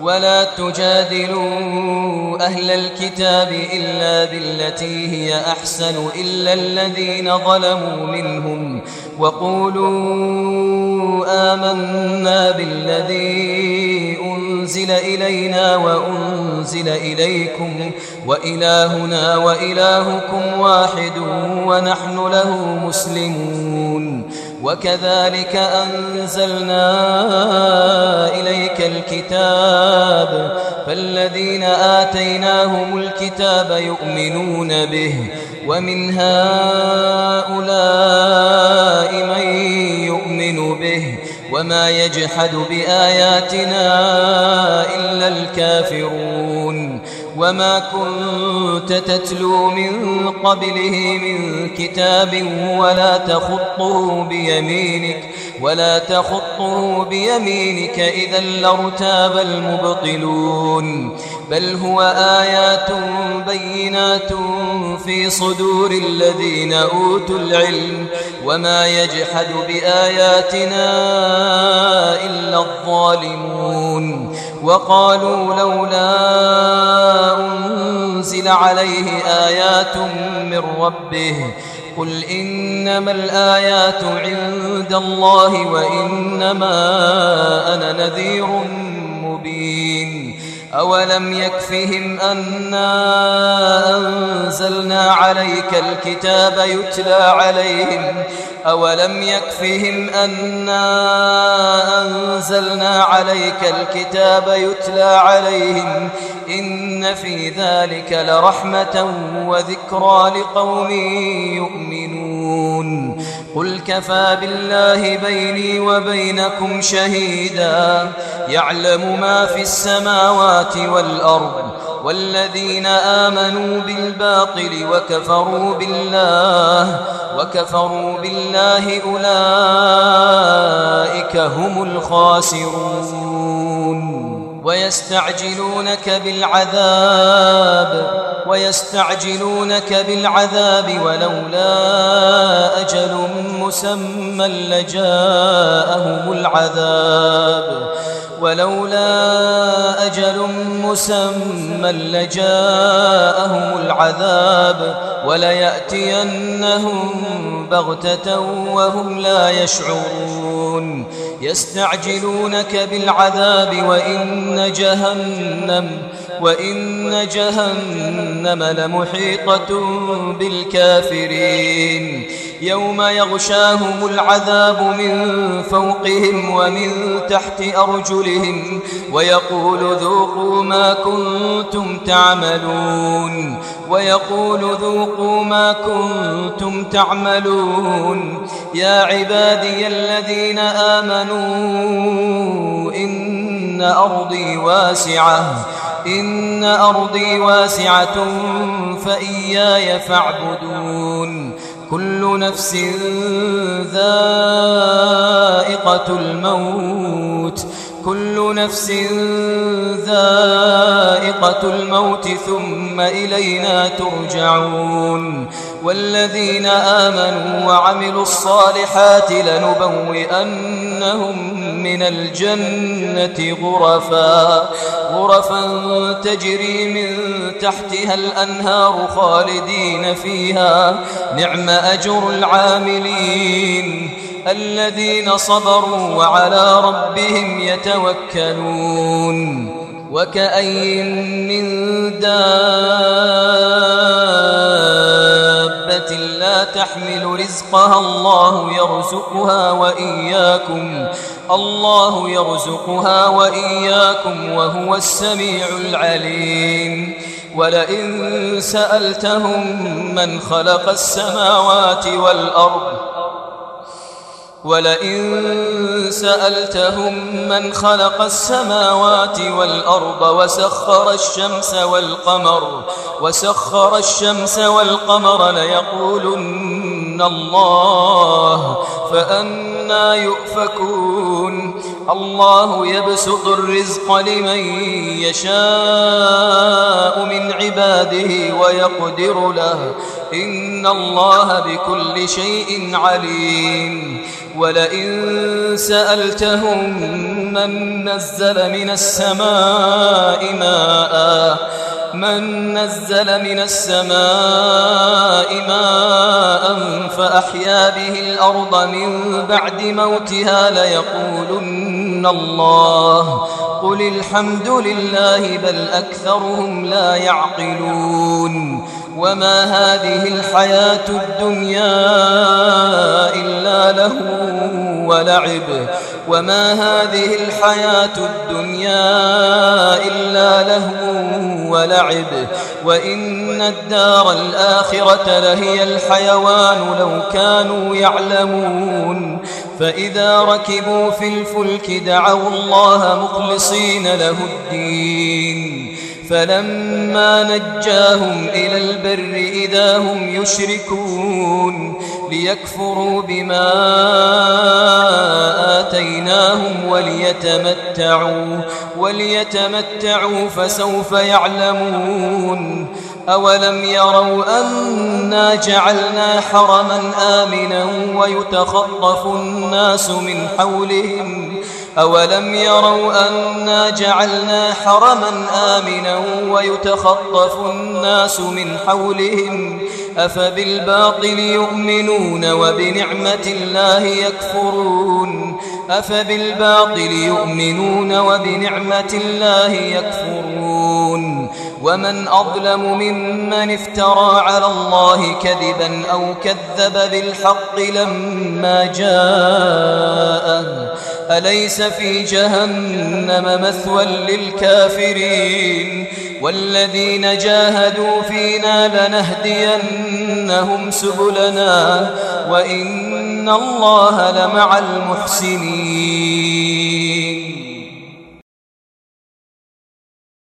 ولا تجادلوا أهل الكتاب إلا بالتي هي أحسن إلا الذين ظلموا منهم وقولوا آمنا بالذي أنزل إلينا وأنزل إليكم وإلهنا وإلهكم واحد ونحن له مسلمون وكذلك أنزلنا إليك الكتاب فالذين آتيناهم الكتاب يؤمنون به ومن هؤلاء من يؤمن به وما يجحد بآياتنا إلا الكافرون وما كنت تتلو من قبله من كتاب ولا تخطه بيمينك إذا لارتاب المبطلون بل هو آيات بينات في صدور الذين أوتوا العلم وما يجحد بآياتنا إلا الظالمون وقالوا لولا أنزل عليه آيات من ربه قل إنما الآيات عند الله وإنما أنا نذير مبين أولم يكفهم أنا أنزلنا عليك الكتاب يتلى عليهم إن في ذلك لرحمة وذكرى لقوم يؤمنون قل كفى بالله بيني وبينكم شهيدا يعلم ما في السماوات والأرض والذين آمنوا بالباطل وكفروا بالله أولئك هم الخاسرون ويستعجلونك بالعذاب ولولا أجل مسمى لجاءهم العذاب وليأتينهم بغتة وهم لا يشعرون يستعجلونك بالعذاب وإن جهنم لمحيطة بالكافرين يوم يغشاهم العذاب من فوقهم ومن تحت أرجلهم ويقول ذوقوا ما كنتم تعملون يا عبادي الذين آمنوا إن أرضي واسعة فإياي فاعبدون كل نفس ذائقة الموت ثم إلينا ترجعون والذين آمنوا وعملوا الصالحات لنبوئنهم من الجنة غرفا تجري من تحتها الأنهار خالدين فيها نعم أجر العاملين الذين صبروا وعلى ربهم يتوكلون وكأين من دابة لا تحمل رزقها الله يرزقها وإياكم وهو السميع العليم ولئن سألتهم من خلق السماوات والأرض وسخر الشمس والقمر ليقولن الله فأنى يؤفكون الله يبسط الرزق لمن يشاء من عباده إن الله بكل شيء عليم ولئن سألتهم من نزل من السماء ماء فأحيا به الأرض من بعد موتها ليقولن الله قل الحمد لله بل أكثرهم لا يعقلون وما هذه الحياة الدنيا إلا لهو ولعب وإن الدار الآخرة لهي الحيوان لو كانوا يعلمون فإذا ركبوا في الفلك دعوا الله مخلصين له الدين فلما نجاهم إلى البر إذا هم يشركون ليكفروا بما آتيناهم وليتمتعوا فسوف يعلمون أولم يروا أنا جعلنا حرما آمنا ويتخطف الناس من حولهم أفبالباطل يؤمنون وبنعمة الله يكفرون ومن أظلم ممن افترى على الله كذبا أو كذب بالحق لما جاءه أليس في جهنم مثوى للكافرين والذين جاهدوا فينا لنهدينهم سبلنا وإن الله لمع المحسنين